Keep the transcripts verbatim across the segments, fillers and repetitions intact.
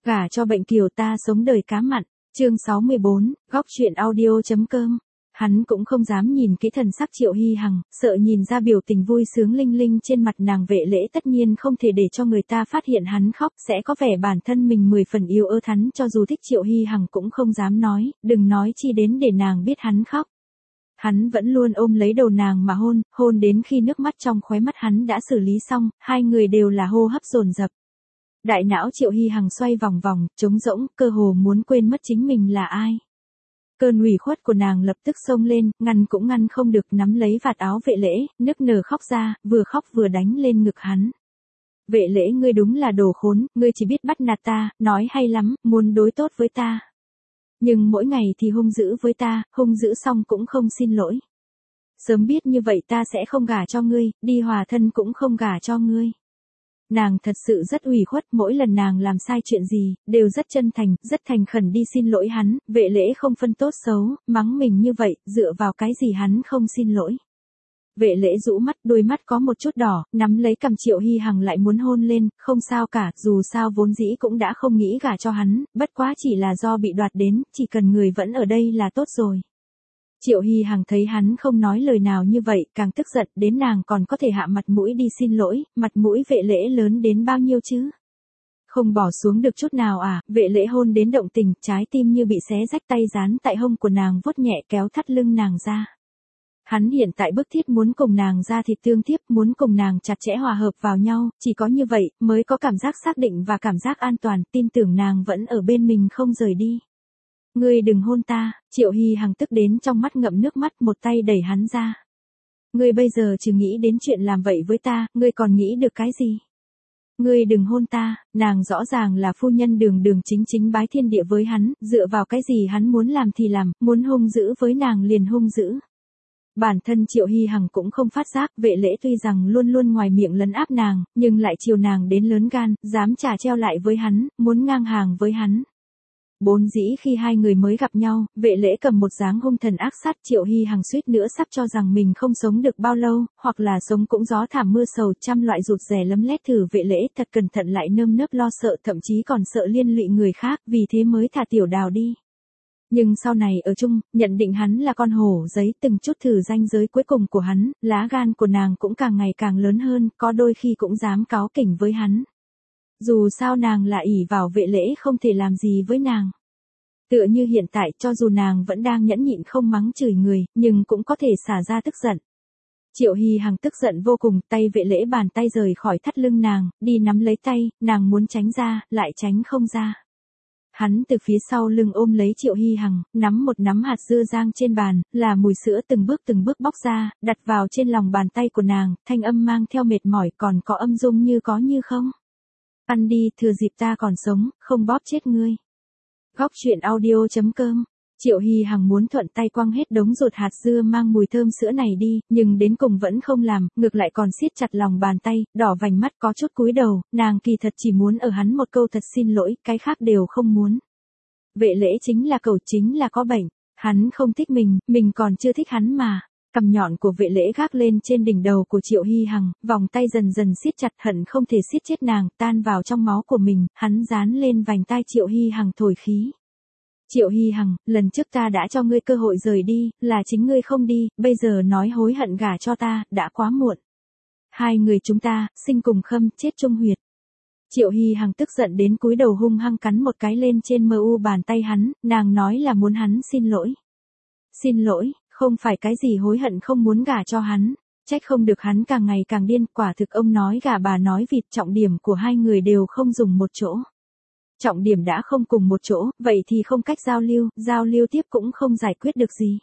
Gả cho bệnh kiều ta sống đời cá mặn, chương sáu mươi bốn, góc chuyện audio.com. Hắn cũng không dám nhìn kỹ thần sắc Triệu Hy Hằng, sợ nhìn ra biểu tình vui sướng linh linh trên mặt nàng. Vệ Lễ tất nhiên không thể để cho người ta phát hiện hắn khóc, sẽ có vẻ bản thân mình mười phần yêu ớt. Hắn cho dù thích Triệu Hy Hằng cũng không dám nói, đừng nói chi đến để nàng biết hắn khóc. Hắn vẫn luôn ôm lấy đầu nàng mà hôn, hôn đến khi nước mắt trong khóe mắt hắn đã xử lý xong, hai người đều là hô hấp dồn dập. Đại não Triệu Hy Hằng xoay vòng vòng, trống rỗng, cơ hồ muốn quên mất chính mình là ai. Cơn ủy khuất của nàng lập tức xông lên, ngăn cũng ngăn không được, nắm lấy vạt áo Vệ Lễ, nức nở khóc ra, vừa khóc vừa đánh lên ngực hắn. Vệ Lễ, ngươi đúng là đồ khốn, ngươi chỉ biết bắt nạt ta, nói hay lắm, muốn đối tốt với ta. Nhưng mỗi ngày thì hung dữ với ta, hung dữ xong cũng không xin lỗi. Sớm biết như vậy ta sẽ không gả cho ngươi, đi hòa thân cũng không gả cho ngươi. Nàng thật sự rất ủy khuất, mỗi lần nàng làm sai chuyện gì, đều rất chân thành, rất thành khẩn đi xin lỗi hắn. Vệ Lễ không phân tốt xấu, mắng mình như vậy, dựa vào cái gì hắn không xin lỗi. Vệ Lễ rũ mắt, đôi mắt có một chút đỏ, nắm lấy cằm Triệu Hy Hằng lại muốn hôn lên, không sao cả, dù sao vốn dĩ cũng đã không nghĩ gả cho hắn, bất quá chỉ là do bị đoạt đến, chỉ cần người vẫn ở đây là tốt rồi. Triệu Hy Hằng thấy hắn không nói lời nào như vậy, càng tức giận, đến nàng còn có thể hạ mặt mũi đi xin lỗi, mặt mũi Vệ Lễ lớn đến bao nhiêu chứ? Không bỏ xuống được chút nào à? Vệ Lễ hôn đến động tình, trái tim như bị xé rách, tay dán tại hông của nàng vuốt nhẹ kéo thắt lưng nàng ra. Hắn hiện tại bức thiết muốn cùng nàng ra thịt tương tiếp, muốn cùng nàng chặt chẽ hòa hợp vào nhau, chỉ có như vậy, mới có cảm giác xác định và cảm giác an toàn, tin tưởng nàng vẫn ở bên mình không rời đi. Ngươi đừng hôn ta, Triệu Hy Hằng tức đến trong mắt ngậm nước mắt, một tay đẩy hắn ra. Ngươi bây giờ chỉ nghĩ đến chuyện làm vậy với ta, ngươi còn nghĩ được cái gì? Ngươi đừng hôn ta, nàng rõ ràng là phu nhân đường đường chính chính bái thiên địa với hắn, dựa vào cái gì hắn muốn làm thì làm, muốn hung dữ với nàng liền hung dữ. Bản thân Triệu Hy Hằng cũng không phát giác, Vệ Lễ tuy rằng luôn luôn ngoài miệng lấn áp nàng, nhưng lại chiều nàng đến lớn gan, dám trả treo lại với hắn, muốn ngang hàng với hắn. Bốn dĩ khi hai người mới gặp nhau, Vệ Lễ cầm một dáng hung thần ác sát, Triệu Hy Hằng suýt nữa sắp cho rằng mình không sống được bao lâu, hoặc là sống cũng gió thảm mưa sầu, trăm loại rụt rè lấm lét thử. Vệ Lễ thật cẩn thận lại nơm nớp lo sợ, thậm chí còn sợ liên lụy người khác, vì thế mới thả Tiểu Đào đi. Nhưng sau này ở chung, nhận định hắn là con hổ giấy, từng chút thử ranh giới cuối cùng của hắn, lá gan của nàng cũng càng ngày càng lớn hơn, có đôi khi cũng dám cáu kỉnh với hắn. Dù sao nàng là ỷ vào Vệ Lễ không thể làm gì với nàng. Tựa như hiện tại, cho dù nàng vẫn đang nhẫn nhịn không mắng chửi người, nhưng cũng có thể xả ra tức giận. Triệu Hy Hằng tức giận vô cùng, tay Vệ Lễ bàn tay rời khỏi thắt lưng nàng, đi nắm lấy tay, nàng muốn tránh ra, lại tránh không ra. Hắn từ phía sau lưng ôm lấy Triệu Hy Hằng, nắm một nắm hạt dưa rang trên bàn, là mùi sữa từng bước từng bước bóc ra, đặt vào trên lòng bàn tay của nàng, thanh âm mang theo mệt mỏi, còn có âm dung như có như không. Ăn đi, thừa dịp ta còn sống, không bóp chết ngươi. Góc chuyện audio.com. Triệu Hy Hằng muốn thuận tay quăng hết đống ruột hạt dưa mang mùi thơm sữa này đi, nhưng đến cùng vẫn không làm, ngược lại còn siết chặt lòng bàn tay, đỏ vành mắt, có chút cúi đầu, nàng kỳ thật chỉ muốn ở hắn một câu thật xin lỗi, cái khác đều không muốn. Vệ Lễ chính là cẩu, chính là có bệnh, hắn không thích mình, mình còn chưa thích hắn mà. Cằm nhọn của Vệ Lễ gác lên trên đỉnh đầu của Triệu Hy Hằng, vòng tay dần dần siết chặt, hận không thể siết chết nàng, tan vào trong máu của mình, hắn dán lên vành tai Triệu Hy Hằng thổi khí. Triệu Hy Hằng, lần trước ta đã cho ngươi cơ hội rời đi, là chính ngươi không đi, bây giờ nói hối hận gả cho ta, đã quá muộn. Hai người chúng ta, sinh cùng khâm, chết chung huyệt. Triệu Hy Hằng tức giận đến cúi đầu hung hăng cắn một cái lên trên mờ u bàn tay hắn, nàng nói là muốn hắn xin lỗi. Xin lỗi, không phải cái gì hối hận không muốn gả cho hắn, trách không được hắn càng ngày càng điên, quả thực ông nói gà bà nói vịt, trọng điểm của hai người đều không dùng một chỗ. Trọng điểm đã không cùng một chỗ, vậy thì không cách giao lưu, giao lưu tiếp cũng không giải quyết được gì.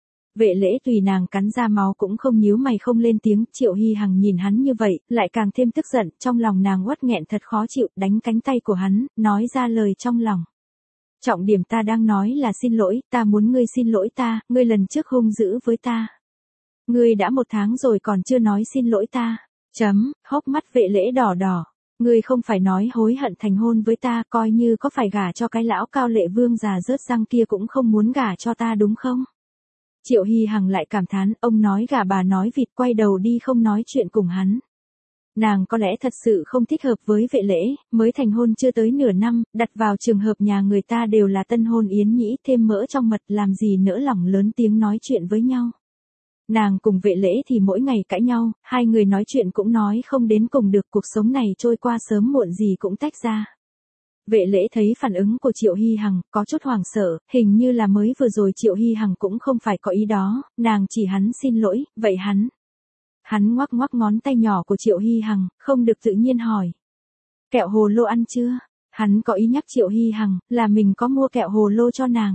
Vệ Lễ tùy nàng cắn ra máu cũng không nhíu mày không lên tiếng, Triệu Hy Hằng nhìn hắn như vậy, lại càng thêm tức giận, trong lòng nàng uất nghẹn thật khó chịu, đánh cánh tay của hắn, nói ra lời trong lòng. Trọng điểm ta đang nói là xin lỗi, ta muốn ngươi xin lỗi ta, ngươi lần trước hung dữ với ta. Ngươi đã một tháng rồi còn chưa nói xin lỗi ta. Chấm, hốc mắt Vệ Lễ đỏ đỏ. Ngươi không phải nói hối hận thành hôn với ta, coi như có phải gả cho cái lão cao lệ vương già rớt răng kia cũng không muốn gả cho ta đúng không? Triệu Hy Hằng lại cảm thán, ông nói gà bà nói vịt, quay đầu đi không nói chuyện cùng hắn. Nàng có lẽ thật sự không thích hợp với Vệ Lễ, mới thành hôn chưa tới nửa năm, đặt vào trường hợp nhà người ta đều là tân hôn yến nhĩ thêm mỡ trong mật làm gì nỡ lòng lớn tiếng nói chuyện với nhau. Nàng cùng Vệ Lễ thì mỗi ngày cãi nhau, hai người nói chuyện cũng nói không đến cùng được, cuộc sống này trôi qua sớm muộn gì cũng tách ra. Vệ Lễ thấy phản ứng của Triệu Hy Hằng, có chút hoảng sợ, hình như là mới vừa rồi Triệu Hy Hằng cũng không phải có ý đó, nàng chỉ hắn xin lỗi, vậy hắn. Hắn ngoắc ngoắc ngón tay nhỏ của Triệu Hy Hằng, không được tự nhiên hỏi. Kẹo hồ lô ăn chưa? Hắn có ý nhắc Triệu Hy Hằng, là mình có mua kẹo hồ lô cho nàng.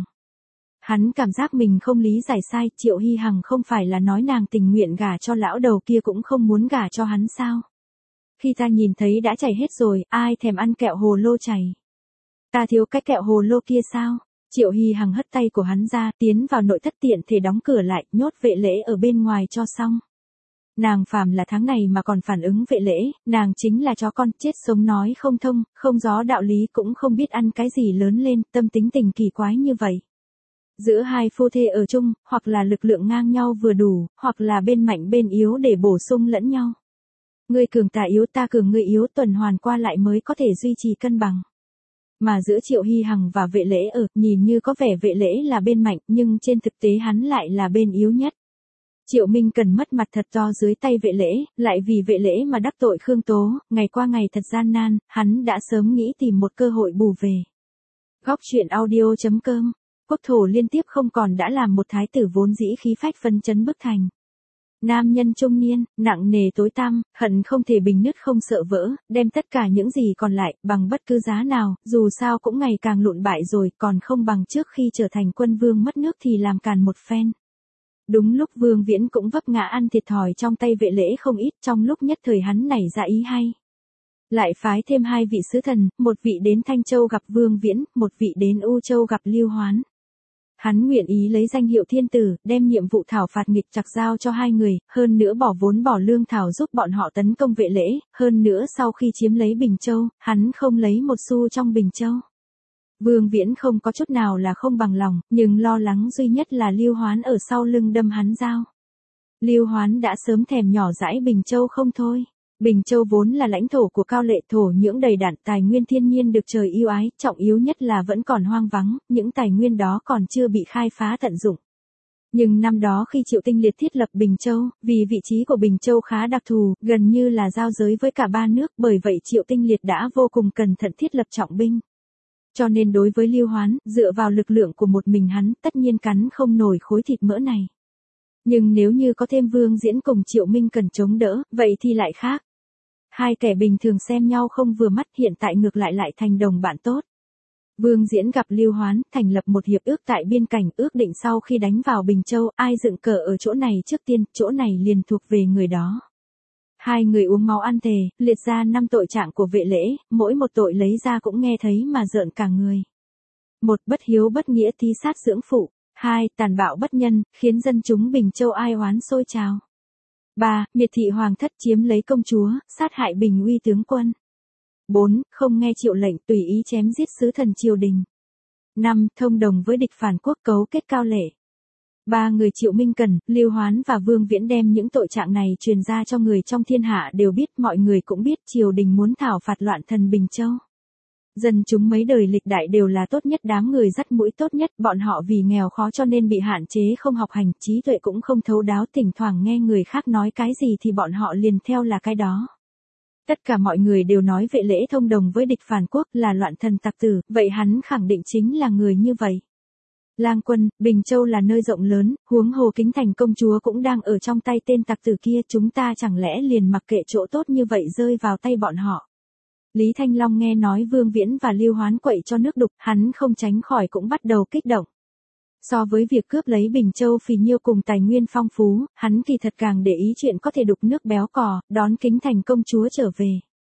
Hắn cảm giác mình không lý giải sai, Triệu Hy Hằng không phải là nói nàng tình nguyện gả cho lão đầu kia cũng không muốn gả cho hắn sao? Khi ta nhìn thấy đã chảy hết rồi, ai thèm ăn kẹo hồ lô chảy? Ta thiếu cái kẹo hồ lô kia sao? Triệu Hy Hằng hất tay của hắn ra, tiến vào nội thất tiện thể đóng cửa lại, nhốt Vệ Lễ ở bên ngoài cho xong. Nàng phàm là tháng này mà còn phản ứng Vệ Lễ, nàng chính là chó con, chết sống nói không thông, không rõ đạo lý cũng không biết ăn cái gì lớn lên, tâm tính tình kỳ quái như vậy. Giữa hai phu thê ở chung, hoặc là lực lượng ngang nhau vừa đủ, hoặc là bên mạnh bên yếu để bổ sung lẫn nhau. Ngươi cường ta yếu ta cường ngươi yếu, tuần hoàn qua lại mới có thể duy trì cân bằng. Mà giữa Triệu Hy Hằng và Vệ Lễ ở, nhìn như có vẻ Vệ Lễ là bên mạnh, nhưng trên thực tế hắn lại là bên yếu nhất. Triệu Minh Cần mất mặt thật to dưới tay Vệ Lễ, lại vì Vệ Lễ mà đắc tội Khương Tố, ngày qua ngày thật gian nan, hắn đã sớm nghĩ tìm một cơ hội bù về. Góc truyện audio chấm com, quốc thổ liên tiếp không còn đã làm một thái tử vốn dĩ khí phách phân chấn bức thành. Nam nhân trung niên, nặng nề tối tăm, hận không thể bình nứt không sợ vỡ, đem tất cả những gì còn lại, bằng bất cứ giá nào, dù sao cũng ngày càng lụn bại rồi, còn không bằng trước khi trở thành quân vương mất nước thì làm càn một phen. Đúng lúc Vương Viễn cũng vấp ngã ăn thiệt thòi trong tay Vệ Lễ không ít, trong lúc nhất thời hắn nảy ra ý hay. Lại phái thêm hai vị sứ thần, một vị đến Thanh Châu gặp Vương Viễn, một vị đến U Châu gặp Lưu Hoán. Hắn nguyện ý lấy danh hiệu thiên tử, đem nhiệm vụ thảo phạt nghịch trặc giao cho hai người, hơn nữa bỏ vốn bỏ lương thảo giúp bọn họ tấn công Vệ Lễ, hơn nữa sau khi chiếm lấy Bình Châu, hắn không lấy một xu trong Bình Châu. Vương Viễn không có chút nào là không bằng lòng, nhưng lo lắng duy nhất là Lưu Hoán ở sau lưng đâm hắn dao. Lưu Hoán đã sớm thèm nhỏ dãi Bình Châu không thôi. Bình Châu vốn là lãnh thổ của Cao Lệ, thổ nhưỡng đầy đặn, tài nguyên thiên nhiên được trời yêu ái, trọng yếu nhất là vẫn còn hoang vắng, những tài nguyên đó còn chưa bị khai phá tận dụng. Nhưng năm đó khi Triệu Tinh Liệt thiết lập Bình Châu, vì vị trí của Bình Châu khá đặc thù, gần như là giao giới với cả ba nước, bởi vậy Triệu Tinh Liệt đã vô cùng cẩn thận thiết lập trọng binh. Cho nên đối với Lưu Hoán, dựa vào lực lượng của một mình hắn, tất nhiên cắn không nổi khối thịt mỡ này. Nhưng nếu như có thêm Vương Diễn cùng Triệu Minh Cần chống đỡ, vậy thì lại khác. Hai kẻ bình thường xem nhau không vừa mắt, hiện tại ngược lại lại thành đồng bạn tốt. Vương Diễn gặp Lưu Hoán, thành lập một hiệp ước tại biên cảnh, ước định sau khi đánh vào Bình Châu, ai dựng cờ ở chỗ này trước tiên, chỗ này liền thuộc về người đó. Hai người uống máu ăn thề, liệt ra năm tội trạng của Vệ Lễ, mỗi một tội lấy ra cũng nghe thấy mà rợn cả người. Một, bất hiếu bất nghĩa thí sát dưỡng phụ. Hai, tàn bạo bất nhân, khiến dân chúng Bình Châu ai oán sôi trào. Ba, miệt thị hoàng thất chiếm lấy công chúa, sát hại Bình Uy tướng quân. Bốn, không nghe triệu lệnh tùy ý chém giết sứ thần triều đình. Năm, thông đồng với địch phản quốc cấu kết Cao Lệ. Ba người Triệu Minh Cần, Lưu Hoán và Vương Viễn đem những tội trạng này truyền ra cho người trong thiên hạ đều biết, mọi người cũng biết triều đình muốn thảo phạt loạn thần Bình Châu. Dân chúng mấy đời lịch đại đều là tốt nhất, đám người dắt mũi tốt nhất, bọn họ vì nghèo khó cho nên bị hạn chế không học hành, trí tuệ cũng không thấu đáo, thỉnh thoảng nghe người khác nói cái gì thì bọn họ liền theo là cái đó. Tất cả mọi người đều nói Vệ Lễ thông đồng với địch phản quốc là loạn thần tặc tử, vậy hắn khẳng định chính là người như vậy. Lang Quân, Bình Châu là nơi rộng lớn, huống hồ Kính Thành công chúa cũng đang ở trong tay tên tặc tử kia, chúng ta chẳng lẽ liền mặc kệ chỗ tốt như vậy rơi vào tay bọn họ. Lý Thanh Long nghe nói Vương Viễn và Lưu Hoán quậy cho nước đục, hắn không tránh khỏi cũng bắt đầu kích động. So với việc cướp lấy Bình Châu phì nhiêu cùng tài nguyên phong phú, hắn kỳ thật càng để ý chuyện có thể đục nước béo cò, đón Kính Thành công chúa trở về.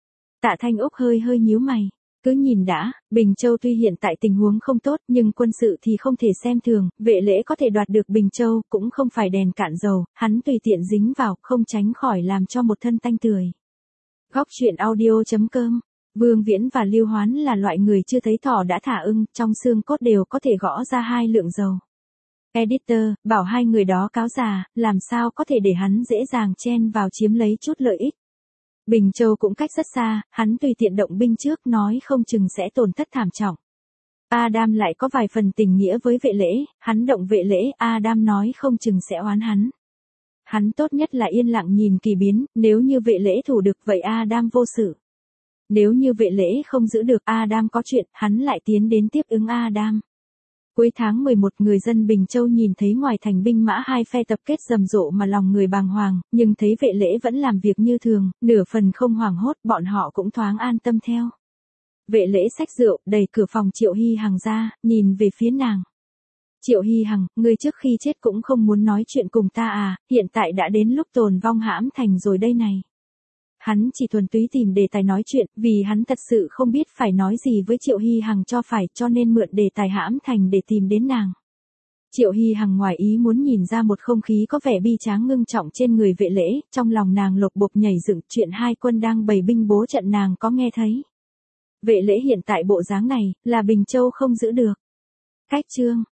Tạ Thanh Úc hơi hơi nhíu mày. Cứ nhìn đã, Bình Châu tuy hiện tại tình huống không tốt, nhưng quân sự thì không thể xem thường, Vệ Lễ có thể đoạt được Bình Châu, cũng không phải đèn cạn dầu, hắn tùy tiện dính vào, không tránh khỏi làm cho một thân tanh tưởi. Góc truyện audio chấm com, Vương Viễn và Lưu Hoán là loại người chưa thấy thỏ đã thả ưng, trong xương cốt đều có thể gõ ra hai lượng dầu. Editor, bảo hai người đó cáo già, làm sao có thể để hắn dễ dàng chen vào chiếm lấy chút lợi ích. Bình Châu cũng cách rất xa, hắn tùy tiện động binh trước nói không chừng sẽ tổn thất thảm trọng. Adam lại có vài phần tình nghĩa với Vệ Lễ, hắn động Vệ Lễ, Adam nói không chừng sẽ oán hắn. Hắn tốt nhất là yên lặng nhìn kỳ biến, nếu như Vệ Lễ thủ được vậy Adam vô sự. Nếu như Vệ Lễ không giữ được Adam có chuyện, hắn lại tiến đến tiếp ứng Adam. Cuối tháng mười một người dân Bình Châu nhìn thấy ngoài thành binh mã hai phe tập kết rầm rộ mà lòng người bàng hoàng, nhưng thấy Vệ Lễ vẫn làm việc như thường, nửa phần không hoảng hốt, bọn họ cũng thoáng an tâm theo. Vệ Lễ xách rượu, đẩy cửa phòng Triệu Hy Hằng ra, nhìn về phía nàng. Triệu Hy Hằng, ngươi trước khi chết cũng không muốn nói chuyện cùng ta à, hiện tại đã đến lúc tồn vong hãm thành rồi đây này. Hắn chỉ thuần túy tìm đề tài nói chuyện, vì hắn thật sự không biết phải nói gì với Triệu Hy Hằng cho phải, cho nên mượn đề tài hãm thành để tìm đến nàng. Triệu Hy Hằng ngoài ý muốn nhìn ra một không khí có vẻ bi tráng ngưng trọng trên người Vệ Lễ, trong lòng nàng lục bục nhảy dựng, chuyện hai quân đang bày binh bố trận nàng có nghe thấy. Vệ Lễ hiện tại bộ dáng này, là Bình Châu không giữ được. Cách chương